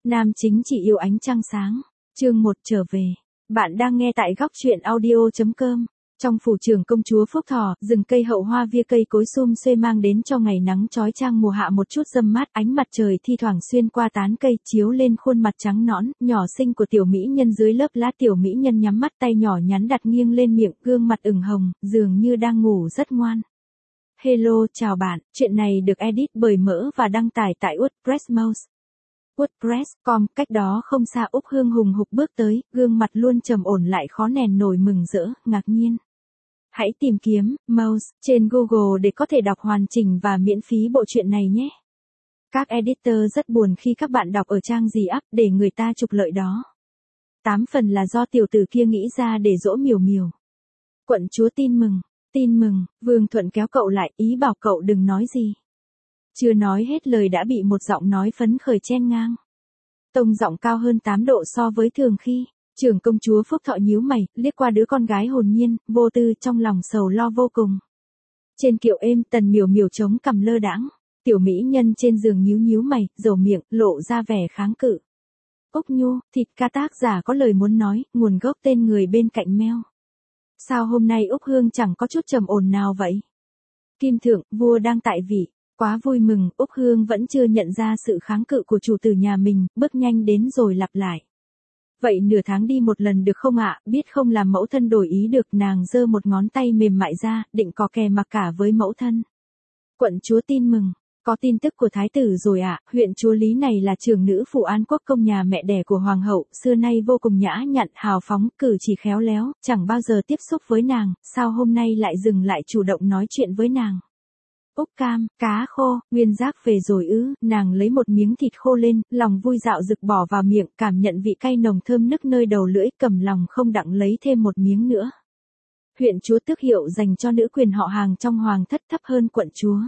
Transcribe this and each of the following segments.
Nam chính chỉ yêu ánh trăng sáng. Chương 1 trở về. Bạn đang nghe tại góc truyện audio.com. Trong phủ trưởng công chúa Phúc Thọ, rừng cây hậu hoa via cây cối sum xuê mang đến cho ngày nắng chói chang mùa hạ một chút râm mát, ánh mặt trời thi thoảng xuyên qua tán cây chiếu lên khuôn mặt trắng nõn, nhỏ xinh của tiểu mỹ nhân dưới lớp lá. Tiểu mỹ nhân nhắm mắt, tay nhỏ nhắn đặt nghiêng lên miệng, gương mặt ửng hồng, dường như đang ngủ rất ngoan. Hello, chào bạn, chuyện này được edit bởi Mỡ và đăng tải tại WordPress WordPress.com. Cách đó không xa, Úc Hương hùng hục bước tới, gương mặt luôn trầm ổn lại khó nén nổi mừng rỡ, ngạc nhiên. Hãy tìm kiếm Mouse trên Google để có thể đọc hoàn chỉnh và miễn phí bộ truyện này nhé. Các editor rất buồn khi các bạn đọc ở trang gì up để người ta trục lợi đó. 8 phần là do tiểu tử kia nghĩ ra để dỗ Miểu Miểu. Quận chúa tin mừng, Vương Thuận kéo cậu lại, ý bảo cậu đừng nói gì. Chưa nói hết lời đã bị một giọng nói phấn khởi chen ngang. Tông giọng cao hơn 8 độ so với thường khi. Trưởng công chúa Phúc Thọ nhíu mày, liếc qua đứa con gái hồn nhiên, vô tư, trong lòng sầu lo vô cùng. Trên kiệu êm, Tần Miểu Miểu chống cằm lơ đãng. Tiểu mỹ nhân trên giường nhíu mày, rầu miệng, lộ ra vẻ kháng cự. Úc Nhu, thịt ca tác giả có lời muốn nói, nguồn gốc tên người bên cạnh meo. Sao hôm nay Úc Hương chẳng có chút trầm ổn nào vậy? Kim thượng, vua đang tại vị. Quá vui mừng, Úc Hương vẫn chưa nhận ra sự kháng cự của chủ tử nhà mình, bước nhanh đến rồi lặp lại. Vậy nửa tháng đi một lần được không ạ? Biết không làm mẫu thân đổi ý được. Nàng giơ một ngón tay mềm mại ra, định có kè mặc cả với mẫu thân. Quận chúa tin mừng, có tin tức của thái tử rồi ạ. Huyện chúa Lý này là trưởng nữ phủ An Quốc công nhà mẹ đẻ của hoàng hậu, xưa nay vô cùng nhã nhặn, hào phóng, cử chỉ khéo léo, chẳng bao giờ tiếp xúc với nàng, sao hôm nay lại dừng lại chủ động nói chuyện với nàng. Úc Cam, cá khô, Nguyên Giác về rồi ư? Nàng lấy một miếng thịt khô lên, lòng vui dạo dực bỏ vào miệng, cảm nhận vị cay nồng thơm nức nơi đầu lưỡi, cầm lòng không đặng lấy thêm một miếng nữa. Huyện chúa tước hiệu dành cho nữ quyền họ hàng trong hoàng thất thấp hơn quận chúa.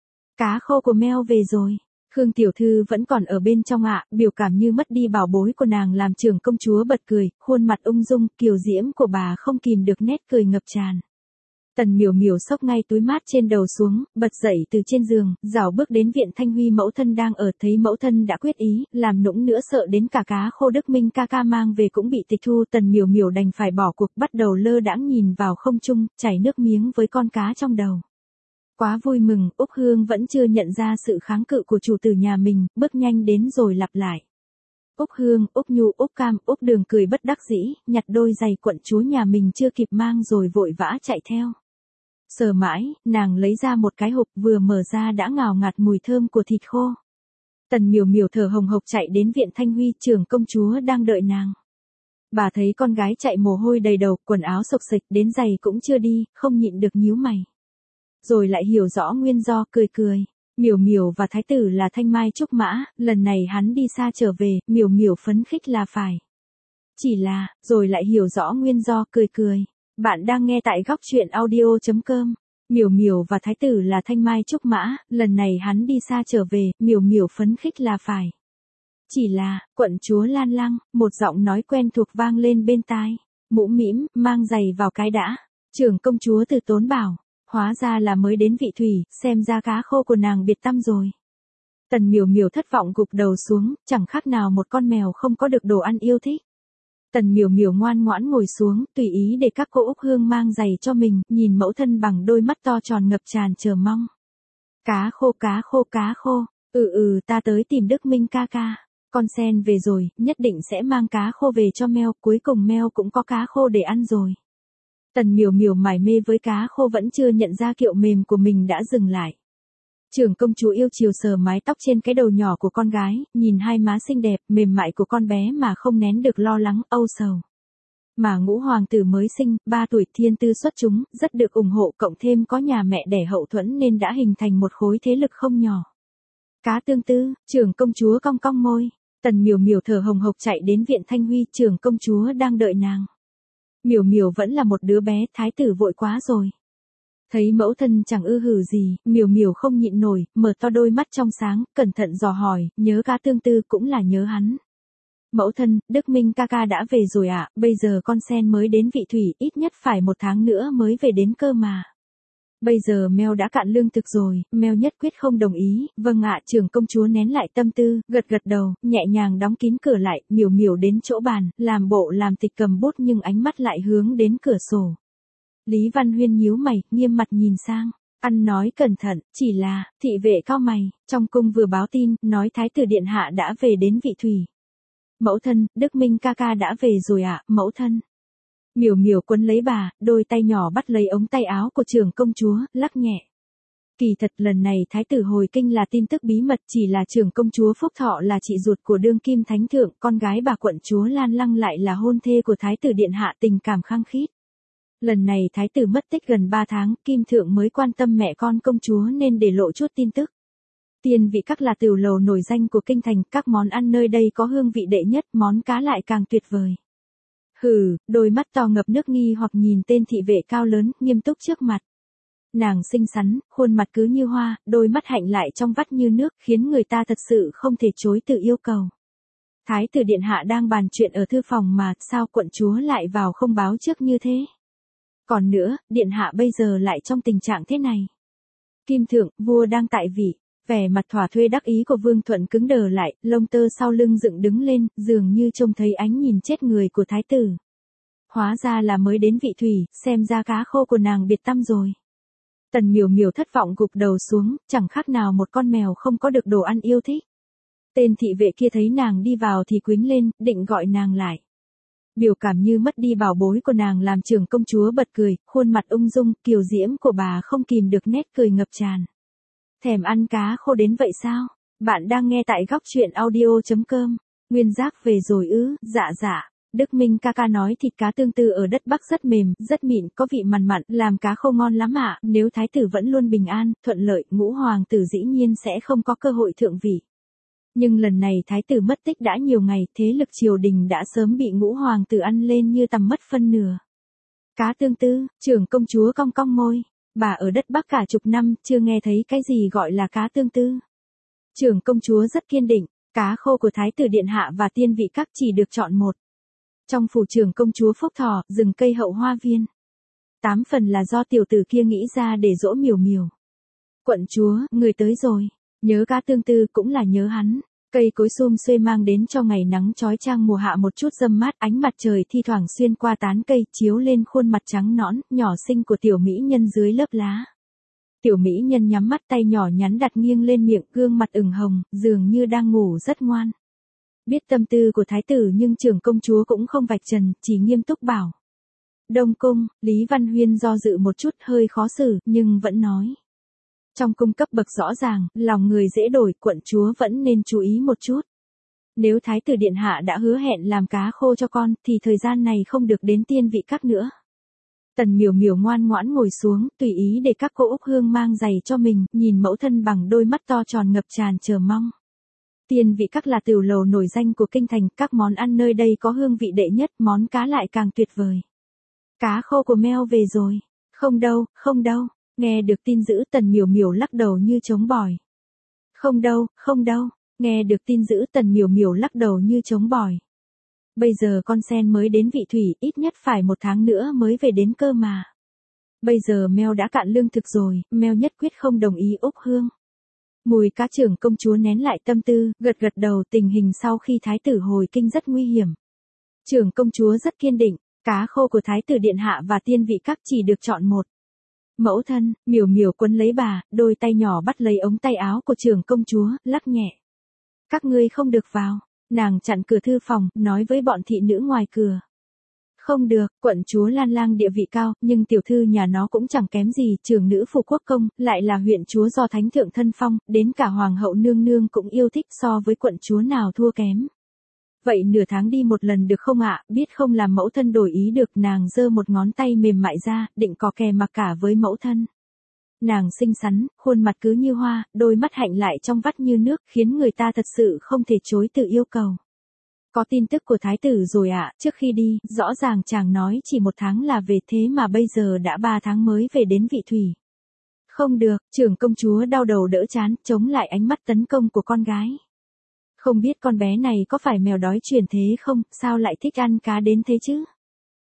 Cá khô của meo về rồi. Khương tiểu thư vẫn còn ở bên trong ạ. Biểu cảm như mất đi bảo bối của nàng làm trưởng công chúa bật cười, khuôn mặt ung dung, kiều diễm của bà không kìm được nét cười ngập tràn. Tần Miểu Miểu xốc ngay túi mát trên đầu xuống, bật dậy từ trên giường, rảo bước đến viện Thanh Huy mẫu thân đang ở, thấy mẫu thân đã quyết ý, làm nũng nữa sợ đến cả cá khô Đức Minh ca ca mang về cũng bị tịch thu. Tần Miểu Miểu đành phải bỏ cuộc, bắt đầu lơ đãng nhìn vào không trung, chảy nước miếng với con cá trong đầu. Quá vui mừng, Úc Hương vẫn chưa nhận ra sự kháng cự của chủ tử nhà mình, bước nhanh đến rồi lặp lại. Úc Hương, Úc Nhu, Úc Cam, Úc Đường cười bất đắc dĩ, nhặt đôi giày quận chúa nhà mình chưa kịp mang rồi vội vã chạy theo. Sờ mãi, nàng lấy ra một cái hộp, vừa mở ra đã ngào ngạt mùi thơm của thịt khô. Tần Miểu Miểu thở hồng hộc chạy đến viện Thanh Huy, trưởng công chúa đang đợi nàng. Bà thấy con gái chạy mồ hôi đầy đầu, quần áo xộc xệch, đến giày cũng chưa đi, không nhịn được nhíu mày. Rồi lại hiểu rõ nguyên do, cười. Miểu Miểu và thái tử là thanh mai trúc mã, lần này hắn đi xa trở về, Miểu Miểu phấn khích là phải. Chỉ là, rồi lại hiểu rõ nguyên do, cười. Bạn đang nghe tại góc truyện audio.com. Miểu Miểu và thái tử là thanh mai trúc mã, lần này hắn đi xa trở về, Miểu Miểu phấn khích là phải. Chỉ là, quận chúa Lan Lăng, một giọng nói quen thuộc vang lên bên tai. Mũm mĩm, mang giày vào cái đã. Trưởng công chúa Từ Tốn bảo, hóa ra là mới đến vị thủy, xem ra cá khô của nàng biệt tâm rồi. Tần Miểu Miểu thất vọng gục đầu xuống, chẳng khác nào một con mèo không có được đồ ăn yêu thích. Tần Miểu Miểu ngoan ngoãn ngồi xuống, tùy ý để các cô Úc Hương mang giày cho mình, nhìn mẫu thân bằng đôi mắt to tròn ngập tràn chờ mong. Cá khô, ta tới tìm Đức Minh ca ca. Con sen về rồi, nhất định sẽ mang cá khô về cho meo, cuối cùng meo cũng có cá khô để ăn rồi. Tần Miểu Miểu mải mê với cá khô vẫn chưa nhận ra kiệu mềm của mình đã dừng lại. Trưởng công chúa yêu chiều sờ mái tóc trên cái đầu nhỏ của con gái, nhìn hai má xinh đẹp, mềm mại của con bé mà không nén được lo lắng, âu sầu. Mà ngũ hoàng tử mới sinh, 3 tuổi, thiên tư xuất chúng, rất được ủng hộ, cộng thêm có nhà mẹ đẻ hậu thuẫn nên đã hình thành một khối thế lực không nhỏ. Cá tương tư, trưởng công chúa cong cong môi. Tần Miểu Miểu thở hồng hộc chạy đến viện Thanh Huy, trưởng công chúa đang đợi nàng. Miểu Miểu vẫn là một đứa bé, thái tử vội quá rồi. Thấy mẫu thân chẳng ư hử gì, Miểu Miểu không nhịn nổi, mở to đôi mắt trong sáng, cẩn thận dò hỏi, nhớ cá tương tư cũng là nhớ hắn. Mẫu thân, Đức Minh ca ca đã về rồi ạ, bây giờ con sen mới đến vị thủy, ít nhất phải 1 tháng nữa mới về đến cơ mà. Bây giờ mèo đã cạn lương thực rồi, mèo nhất quyết không đồng ý, vâng ạ, trưởng công chúa nén lại tâm tư, gật gật đầu, nhẹ nhàng đóng kín cửa lại, miểu miểu đến chỗ bàn, làm bộ làm tịch cầm bút nhưng ánh mắt lại hướng đến cửa sổ. Lý Văn Huyên nhíu mày, nghiêm mặt nhìn sang. Ăn nói cẩn thận, chỉ là, thị vệ cau mày, trong cung vừa báo tin, nói thái tử điện hạ đã về đến Vị Thủy. Mẫu thân, Đức Minh ca ca đã về rồi ạ, mẫu thân. Miểu miểu quấn lấy bà, đôi tay nhỏ bắt lấy ống tay áo của trưởng công chúa, lắc nhẹ. Kỳ thật lần này thái tử hồi kinh là tin tức bí mật, chỉ là trưởng công chúa Phúc Thọ là chị ruột của đương kim thánh thượng, con gái bà quận chúa Lan Lăng lại là hôn thê của thái tử điện hạ, tình cảm khăng khít. Lần này thái tử mất tích gần 3 tháng, kim thượng mới quan tâm mẹ con công chúa nên để lộ chút tin tức. Tiên vị các là tiểu lầu nổi danh của kinh thành, các món ăn nơi đây có hương vị đệ nhất, món cá lại càng tuyệt vời. Hừ, đôi mắt to ngập nước nghi hoặc nhìn tên thị vệ cao lớn, nghiêm túc trước mặt. Nàng xinh xắn, khuôn mặt cứ như hoa, đôi mắt hạnh lại trong vắt như nước, khiến người ta thật sự không thể chối từ yêu cầu. Thái tử điện hạ đang bàn chuyện ở thư phòng mà, sao quận chúa lại vào không báo trước như thế? Còn nữa, điện hạ bây giờ lại trong tình trạng thế này. Kim thượng, vua đang tại vị. Vẻ mặt thỏa thuê đắc ý của Vương Thuận cứng đờ lại, lông tơ sau lưng dựng đứng lên, dường như trông thấy ánh nhìn chết người của thái tử. Hóa ra là mới đến Vị Thủy, xem ra cá khô của nàng biệt tâm rồi. Tần miểu miểu thất vọng gục đầu xuống, chẳng khác nào một con mèo không có được đồ ăn yêu thích. Tên thị vệ kia thấy nàng đi vào thì quýnh lên, định gọi nàng lại. Biểu cảm như mất đi bảo bối của nàng làm trưởng công chúa bật cười, khuôn mặt ung dung, kiều diễm của bà không kìm được nét cười ngập tràn. Thèm ăn cá khô đến vậy sao? Bạn đang nghe tại góc truyện audio.com. Nguyên Giác về rồi ư? Dạ dạ. Đức Minh ca ca nói thịt cá tương tư ở đất Bắc rất mềm, rất mịn, có vị mặn mặn, làm cá khô ngon lắm ạ. Nếu thái tử vẫn luôn bình an, thuận lợi, ngũ hoàng tử dĩ nhiên sẽ không có cơ hội thượng vị. Nhưng lần này thái tử mất tích đã nhiều ngày, thế lực triều đình đã sớm bị ngũ hoàng tử ăn lên như tầm mất phân nửa. Cá tương tư, trưởng công chúa cong cong môi. Bà ở đất Bắc cả chục năm, chưa nghe thấy cái gì gọi là cá tương tư. Trưởng công chúa rất kiên định, cá khô của thái tử điện hạ và tiên vị các chỉ được chọn một. Trong phủ trưởng công chúa Phúc Thọ, rừng cây hậu hoa viên. 8 phần là do tiểu tử kia nghĩ ra để dỗ miểu miểu. Quận chúa, người tới rồi. Nhớ cá tương tư cũng là nhớ hắn. Cây cối sum xuê mang đến cho ngày nắng chói chang mùa hạ một chút râm mát, ánh mặt trời thi thoảng xuyên qua tán cây chiếu lên khuôn mặt trắng nõn, nhỏ xinh của tiểu mỹ nhân dưới lớp lá. Tiểu mỹ nhân nhắm mắt, tay nhỏ nhắn đặt nghiêng lên miệng, gương mặt ửng hồng, dường như đang ngủ rất ngoan. Biết tâm tư của thái tử nhưng trưởng công chúa cũng không vạch trần, chỉ nghiêm túc bảo. Đông cung, Lý Văn Huyên do dự một chút, hơi khó xử, nhưng vẫn nói. Trong cung cấp bậc rõ ràng, lòng người dễ đổi, quận chúa vẫn nên chú ý một chút. Nếu thái tử điện hạ đã hứa hẹn làm cá khô cho con, thì thời gian này không được đến tiên vị các nữa. Tần miểu miểu ngoan ngoãn ngồi xuống, tùy ý để các cô Úc Hương mang giày cho mình, nhìn mẫu thân bằng đôi mắt to tròn ngập tràn chờ mong. Tiên vị các là tiểu lầu nổi danh của kinh thành, các món ăn nơi đây có hương vị đệ nhất, món cá lại càng tuyệt vời. Cá khô của meo về rồi. Không đâu, không đâu. Nghe được tin dữ tần miểu miểu lắc đầu như trống bỏi. Không đâu, không đâu. Nghe được tin dữ tần miểu miểu lắc đầu như trống bỏi. Bây giờ con sen mới đến Vị Thủy, ít nhất phải 1 tháng nữa mới về đến cơ mà. Bây giờ meo đã cạn lương thực rồi, meo nhất quyết không đồng ý Úc Hương. Mùi cá trưởng công chúa nén lại tâm tư, gật gật đầu, tình hình sau khi thái tử hồi kinh rất nguy hiểm. Trưởng công chúa rất kiên định, cá khô của thái tử điện hạ và tiên vị các chỉ được chọn một. Mẫu thân, miểu miểu quấn lấy bà, đôi tay nhỏ bắt lấy ống tay áo của trưởng công chúa, lắc nhẹ. Các ngươi không được vào. Nàng chặn cửa thư phòng, nói với bọn thị nữ ngoài cửa. Không được, quận chúa Lan Lang địa vị cao, nhưng tiểu thư nhà nó cũng chẳng kém gì, trưởng nữ phủ quốc công, lại là huyện chúa do thánh thượng thân phong, đến cả hoàng hậu nương nương cũng yêu thích, so với quận chúa nào thua kém. Vậy nửa tháng đi một lần được không ạ? Biết không làm mẫu thân đổi ý được, nàng giơ một ngón tay mềm mại ra, định có kè mặc cả với mẫu thân. Nàng xinh xắn, khuôn mặt cứ như hoa, đôi mắt hạnh lại trong vắt như nước, khiến người ta thật sự không thể chối từ yêu cầu. Có tin tức của thái tử rồi ạ, trước khi đi, rõ ràng chàng nói chỉ 1 tháng là về, thế mà bây giờ đã 3 tháng mới về đến Vị Thủy. Không được, trưởng công chúa đau đầu đỡ chán, chống lại ánh mắt tấn công của con gái. Không biết con bé này có phải mèo đói chuyển thế không, sao lại thích ăn cá đến thế chứ?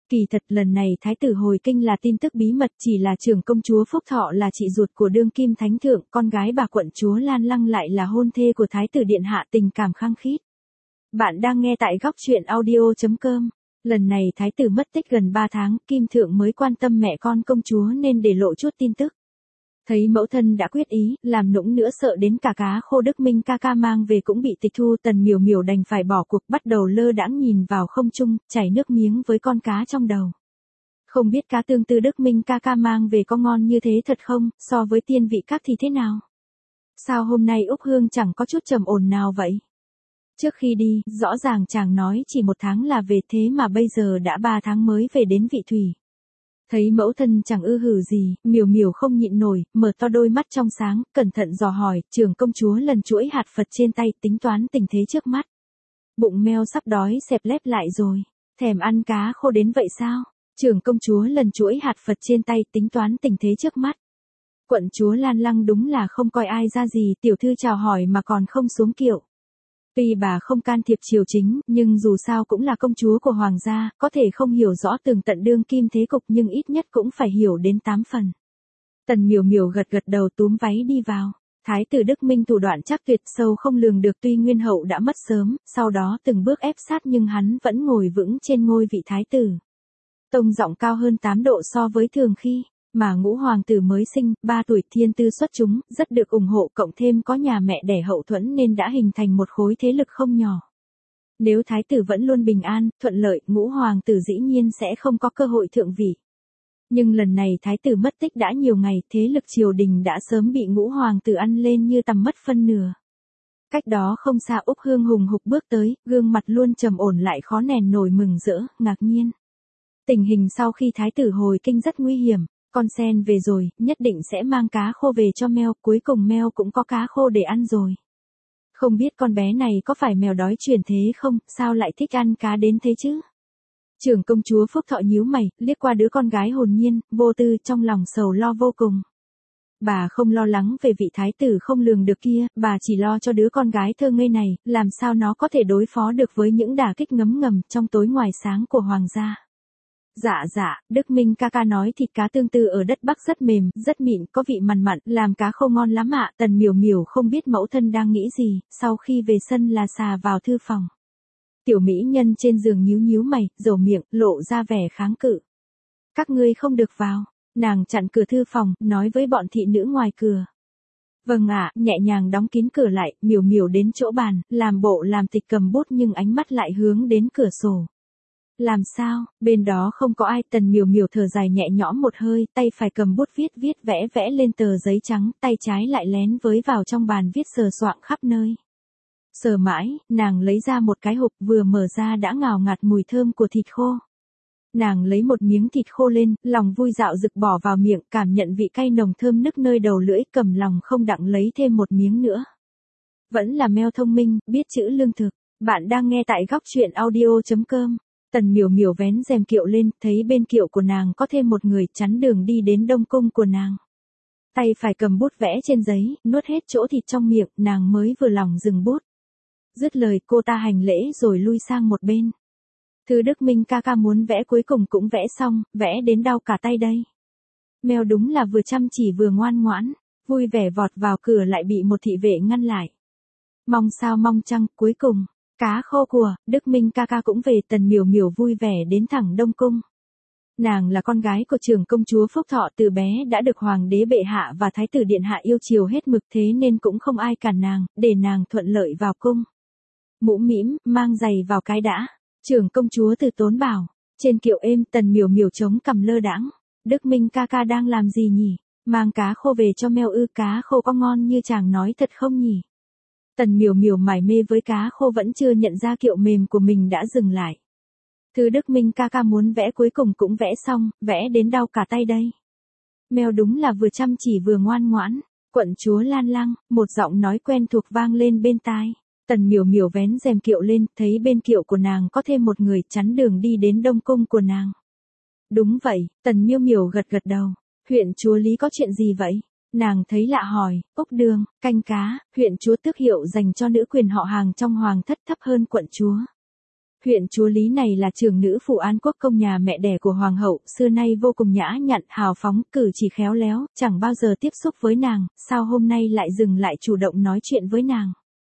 Kỳ thật lần này thái tử hồi kinh là tin tức bí mật, chỉ là trưởng công chúa Phúc Thọ là chị ruột của đương kim thánh thượng, con gái bà quận chúa Lan Lăng lại là hôn thê của thái tử điện hạ, tình cảm khăng khít. Bạn đang nghe tại góc truyện audio.com. Lần này thái tử mất tích gần 3 tháng, kim thượng mới quan tâm mẹ con công chúa nên để lộ chút tin tức. Thấy mẫu thân đã quyết ý, làm nũng nữa sợ đến cả cá khô Đức Minh ca ca mang về cũng bị tịch thu, Tần Miểu Miểu đành phải bỏ cuộc, bắt đầu lơ đãng nhìn vào không trung, chảy nước miếng với con cá trong đầu. Không biết cá tương tư Đức Minh ca ca mang về có ngon như thế thật không, so với tiên vị các thì thế nào? Sao hôm nay Úc Hương chẳng có chút trầm ổn nào vậy? Trước khi đi, rõ ràng chàng nói chỉ 1 tháng là về, thế mà bây giờ đã 3 tháng mới về đến vị thủy. Thấy mẫu thân chẳng ư hử gì, Miểu Miểu không nhịn nổi, mở to đôi mắt trong sáng, cẩn thận dò hỏi, trưởng công chúa lần chuỗi hạt Phật trên tay, tính toán tình thế trước mắt. Bụng meo sắp đói xẹp lép lại rồi, thèm ăn cá khô đến vậy sao? Trưởng công chúa lần chuỗi hạt Phật trên tay, tính toán tình thế trước mắt. Quận chúa Lan Lăng đúng là không coi ai ra gì, tiểu thư chào hỏi mà còn không xuống kiệu. Tuy bà không can thiệp triều chính, nhưng dù sao cũng là công chúa của hoàng gia, có thể không hiểu rõ tường tận đương kim thế cục nhưng ít nhất cũng phải hiểu đến 8 phần. Tần Miểu Miểu gật gật đầu túm váy đi vào. Thái tử Đức Minh thủ đoạn chắc tuyệt sâu không lường được, tuy nguyên hậu đã mất sớm, sau đó từng bước ép sát nhưng hắn vẫn ngồi vững trên ngôi vị thái tử. Tông giọng cao hơn 8 độ so với thường khi. Mà ngũ hoàng tử mới sinh, 3 tuổi, thiên tư xuất chúng, rất được ủng hộ, cộng thêm có nhà mẹ đẻ hậu thuẫn nên đã hình thành một khối thế lực không nhỏ. Nếu thái tử vẫn luôn bình an, thuận lợi, ngũ hoàng tử dĩ nhiên sẽ không có cơ hội thượng vị. Nhưng lần này thái tử mất tích đã nhiều ngày, thế lực triều đình đã sớm bị ngũ hoàng tử ăn lên như tầm mất phân nửa. Cách đó không xa Úc Hương hùng hục bước tới, gương mặt luôn trầm ổn lại khó nén nổi mừng rỡ, ngạc nhiên. Tình hình sau khi thái tử hồi kinh rất nguy hiểm. Con sen về rồi, nhất định sẽ mang cá khô về cho meo, cuối cùng meo cũng có cá khô để ăn rồi. Không biết con bé này có phải mèo đói chuyển thế không, sao lại thích ăn cá đến thế chứ? Trưởng công chúa Phúc Thọ nhíu mày, liếc qua đứa con gái hồn nhiên, vô tư, trong lòng sầu lo vô cùng. Bà không lo lắng về vị thái tử không lường được kia, bà chỉ lo cho đứa con gái thơ ngây này, làm sao nó có thể đối phó được với những đả kích ngấm ngầm trong tối ngoài sáng của hoàng gia. Dạ, Đức Minh ca ca nói thịt cá tương tư ở đất Bắc rất mềm, rất mịn, có vị mặn mặn, làm cá khô ngon lắm ạ. Tần Miểu Miểu không biết mẫu thân đang nghĩ gì, sau khi về sân là xà vào thư phòng. Tiểu mỹ nhân trên giường nhíu mày, rầu miệng, lộ ra vẻ kháng cự. Các ngươi không được vào. Nàng chặn cửa thư phòng, nói với bọn thị nữ ngoài cửa. Vâng ạ, nhẹ nhàng đóng kín cửa lại, Miểu Miểu đến chỗ bàn, làm bộ làm tịch cầm bút nhưng ánh mắt lại hướng đến cửa sổ. Làm sao, bên đó không có ai, Tần Miểu Miểu thở dài nhẹ nhõm một hơi, tay phải cầm bút viết vẽ lên tờ giấy trắng, tay trái lại lén với vào trong bàn viết sờ soạng khắp nơi. Sờ mãi, nàng lấy ra một cái hộp, vừa mở ra đã ngào ngạt mùi thơm của thịt khô. Nàng lấy một miếng thịt khô lên, lòng vui dạo dực bỏ vào miệng, cảm nhận vị cay nồng thơm nức nơi đầu lưỡi, cầm lòng không đặng lấy thêm một miếng nữa. Vẫn là meo thông minh, biết chữ lương thực. Bạn đang nghe tại góc truyện audio.com. Tần Miểu Miểu vén rèm kiệu lên, thấy bên kiệu của nàng có thêm một người, chắn đường đi đến đông cung của nàng. Tay phải cầm bút vẽ trên giấy, nuốt hết chỗ thịt trong miệng, nàng mới vừa lòng dừng bút. Dứt lời cô ta hành lễ rồi lui sang một bên. Thư Đức Minh ca ca muốn vẽ cuối cùng cũng vẽ xong, vẽ đến đau cả tay đây. Mèo đúng là vừa chăm chỉ vừa ngoan ngoãn, vui vẻ vọt vào cửa lại bị một thị vệ ngăn lại. Mong sao mong chăng, cuối cùng. Cá khô của, Đức Minh ca ca cũng về. Tần Miểu Miểu vui vẻ đến thẳng đông cung. Nàng là con gái của trưởng công chúa Phúc Thọ, từ bé đã được hoàng đế bệ hạ và thái tử điện hạ yêu chiều hết mực, thế nên cũng không ai cản nàng, để nàng thuận lợi vào cung. Mũm mĩm, mang giày vào cái đã. Trưởng công chúa từ tốn bảo. Trên kiệu êm, Tần Miểu Miểu chống cằm lơ đãng. Đức Minh ca ca đang làm gì nhỉ? Mang cá khô về cho meo ư? Cá khô có ngon như chàng nói thật không nhỉ? Tần Miểu Miểu mải mê với cá khô vẫn chưa nhận ra kiệu mềm của mình đã dừng lại. Thư Đức Minh ca ca muốn vẽ cuối cùng cũng vẽ xong, vẽ đến đau cả tay đây. Mèo đúng là vừa chăm chỉ vừa ngoan ngoãn. Quận chúa Lan Lăng, một giọng nói quen thuộc vang lên bên tai. Tần Miểu Miểu vén rèm kiệu lên, thấy bên kiệu của nàng có thêm một người, chắn đường đi đến đông cung của nàng. Đúng vậy, Tần Miểu Miểu gật gật đầu. Huyện chúa Lý có chuyện gì vậy? Nàng thấy lạ hỏi. Úc Đường, canh cá, huyện chúa tước hiệu dành cho nữ quyền họ hàng trong hoàng thất thấp hơn quận chúa. Huyện chúa Lý này là trưởng nữ phủ An Quốc công nhà mẹ đẻ của hoàng hậu, xưa nay vô cùng nhã nhặn, hào phóng, cử chỉ khéo léo, chẳng bao giờ tiếp xúc với nàng, sao hôm nay lại dừng lại chủ động nói chuyện với nàng.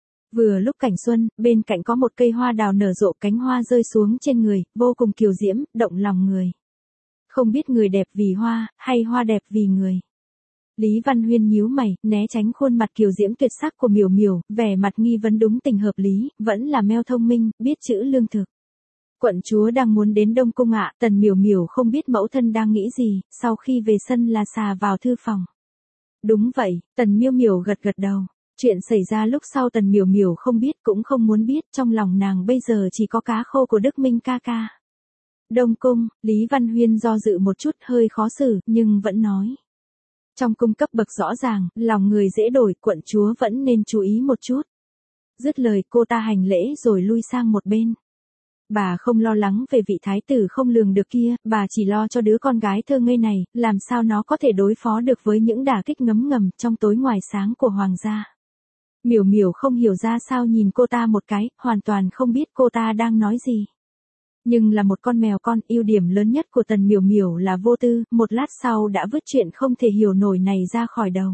Vừa lúc cảnh xuân, bên cạnh có một cây hoa đào nở rộ, cánh hoa rơi xuống trên người, vô cùng kiều diễm, động lòng người. Không biết người đẹp vì hoa, hay hoa đẹp vì người. Lý Văn Huyên nhíu mày, né tránh khuôn mặt kiều diễm tuyệt sắc của Miểu Miểu, vẻ mặt nghi vấn đúng tình hợp lý, vẫn là meo thông minh, biết chữ lương thực. Quận chúa đang muốn đến Đông Cung ạ, Tần Miểu Miểu không biết mẫu thân đang nghĩ gì, sau khi về sân là xà vào thư phòng. Đúng vậy, Tần Miểu Miểu gật gật đầu. Chuyện xảy ra lúc sau Tần Miểu Miểu không biết cũng không muốn biết, trong lòng nàng bây giờ chỉ có cá khô của Đức Minh ca ca. Đông Cung, Lý Văn Huyên do dự một chút hơi khó xử, nhưng vẫn nói. Trong cung cấp bậc rõ ràng, lòng người dễ đổi, quận chúa vẫn nên chú ý một chút. Dứt lời cô ta hành lễ rồi lui sang một bên. Bà không lo lắng về vị thái tử không lường được kia, bà chỉ lo cho đứa con gái thơ ngây này, làm sao nó có thể đối phó được với những đả kích ngấm ngầm trong tối ngoài sáng của hoàng gia. Miểu Miểu không hiểu ra sao nhìn cô ta một cái, hoàn toàn không biết cô ta đang nói gì. Nhưng là một con mèo con, ưu điểm lớn nhất của Tần Miểu Miểu là vô tư, một lát sau đã vứt chuyện không thể hiểu nổi này ra khỏi đầu.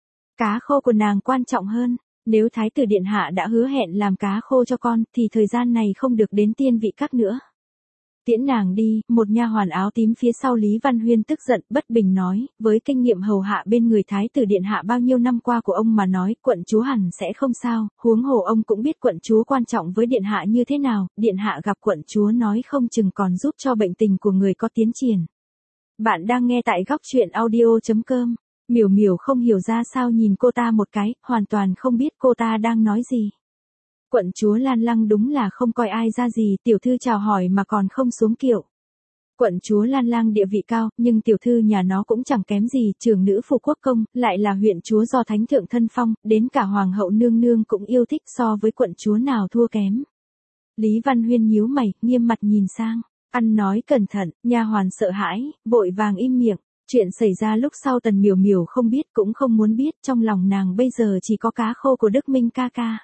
Cá khô của nàng quan trọng hơn, nếu thái tử điện hạ đã hứa hẹn làm cá khô cho con, thì thời gian này không được đến tiên vị các nữa. Tiễn nàng đi, một nha hoàn áo tím phía sau Lý Văn Huyên tức giận, bất bình nói, với kinh nghiệm hầu hạ bên người thái tử điện hạ bao nhiêu năm qua của ông mà nói, quận chúa hẳn sẽ không sao, huống hồ ông cũng biết quận chúa quan trọng với điện hạ như thế nào, điện hạ gặp quận chúa nói không chừng còn giúp cho bệnh tình của người có tiến triển. Bạn đang nghe tại góc truyện audio.com, Miểu Miểu không hiểu ra sao nhìn cô ta một cái, hoàn toàn không biết cô ta đang nói gì. Quận chúa Lan Lăng đúng là không coi ai ra gì, tiểu thư chào hỏi mà còn không xuống kiệu. Quận chúa Lan Lang địa vị cao, nhưng tiểu thư nhà nó cũng chẳng kém gì, trưởng nữ phủ quốc công, lại là huyện chúa do thánh thượng thân phong, đến cả hoàng hậu nương nương cũng yêu thích, so với quận chúa nào thua kém. Lý Văn Huyên nhíu mày, nghiêm mặt nhìn sang, ăn nói cẩn thận, nha hoàn sợ hãi, vội vàng im miệng. Chuyện xảy ra lúc sau Tần Miểu Miểu không biết cũng không muốn biết, trong lòng nàng bây giờ chỉ có cá khô của Đức Minh ca ca.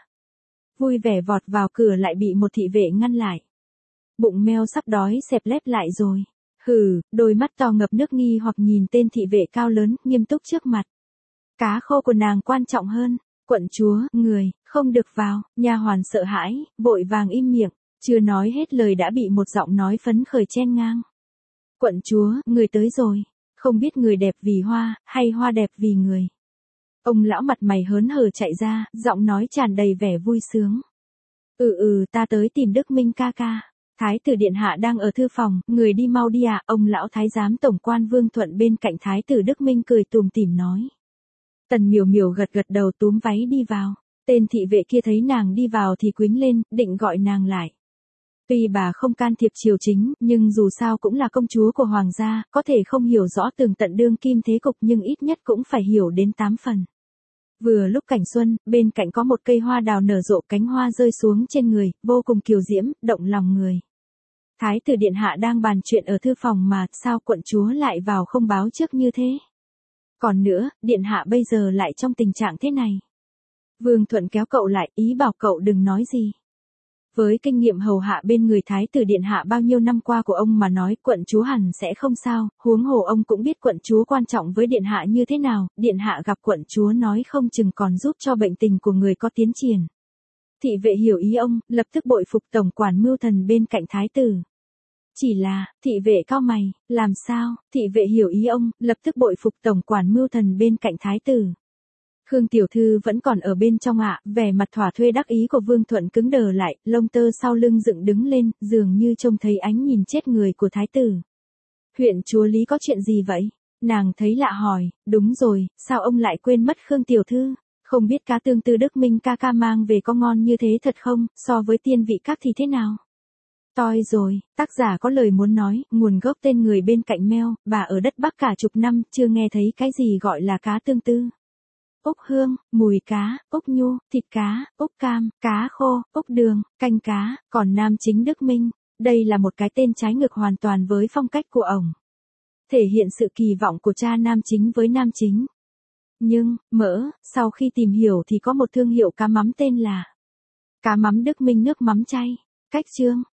Vui vẻ vọt vào cửa lại bị một thị vệ ngăn lại. Bụng meo sắp đói xẹp lép lại rồi. Hừ, đôi mắt to ngập nước nghi hoặc nhìn tên thị vệ cao lớn, nghiêm túc trước mặt. Cá khô của nàng quan trọng hơn. Quận chúa, người, không được vào, nha hoàn sợ hãi, vội vàng im miệng, chưa nói hết lời đã bị một giọng nói phấn khởi chen ngang. Quận chúa, người tới rồi, không biết người đẹp vì hoa, hay hoa đẹp vì người. Ông lão mặt mày hớn hở chạy ra, giọng nói tràn đầy vẻ vui sướng. Ta tới tìm Đức Minh ca ca. Thái tử điện hạ đang ở thư phòng, người đi mau đi ạ. Ông lão thái giám tổng quan Vương Thuận bên cạnh thái tử Đức Minh cười tủm tỉm nói. Tần Miểu Miểu gật gật đầu túm váy đi vào. Tên thị vệ kia thấy nàng đi vào thì quýnh lên, định gọi nàng lại. Tuy bà không can thiệp triều chính, nhưng dù sao cũng là công chúa của hoàng gia, có thể không hiểu rõ tường tận đương kim thế cục nhưng ít nhất cũng phải hiểu đến 8 phần. Vừa lúc cảnh xuân, bên cạnh có một cây hoa đào nở rộ, cánh hoa rơi xuống trên người, vô cùng kiều diễm, động lòng người. Thái tử điện hạ đang bàn chuyện ở thư phòng mà, sao quận chúa lại vào không báo trước như thế? Còn nữa, điện hạ bây giờ lại trong tình trạng thế này. Vương Thuận kéo cậu lại, ý bảo cậu đừng nói gì. Với kinh nghiệm hầu hạ bên người thái tử điện hạ bao nhiêu năm qua của ông mà nói, quận chúa hẳn sẽ không sao, huống hồ ông cũng biết quận chúa quan trọng với điện hạ như thế nào, điện hạ gặp quận chúa nói không chừng còn giúp cho bệnh tình của người có tiến triển. Thị vệ hiểu ý ông, lập tức bội phục tổng quản mưu thần bên cạnh thái tử. Chỉ là, thị vệ cao mày, làm sao, thị vệ hiểu ý ông, lập tức bội phục tổng quản mưu thần bên cạnh thái tử. Khương tiểu thư vẫn còn ở bên trong ạ, vẻ mặt thỏa thuê đắc ý của Vương Thuận cứng đờ lại, lông tơ sau lưng dựng đứng lên, dường như trông thấy ánh nhìn chết người của thái tử. Huyện chúa Lý có chuyện gì vậy? Nàng thấy lạ hỏi, đúng rồi, sao ông lại quên mất Khương tiểu thư? Không biết cá tương tư Đức Minh ca ca mang về có ngon như thế thật không, so với tiên vị các thì thế nào? Toi rồi, tác giả có lời muốn nói, nguồn gốc tên người bên cạnh meo, bà ở đất Bắc cả chục năm, chưa nghe thấy cái gì gọi là cá tương tư. Úc hương, mùi cá, úc nhu, thịt cá, úc cam, cá khô, úc đường, canh cá, còn nam chính Đức Minh, đây là một cái tên trái ngược hoàn toàn với phong cách của ổng. Thể hiện sự kỳ vọng của cha nam chính với nam chính. Nhưng, sau khi tìm hiểu thì có một thương hiệu cá mắm tên là Cá mắm Đức Minh nước mắm chay. Cách chương,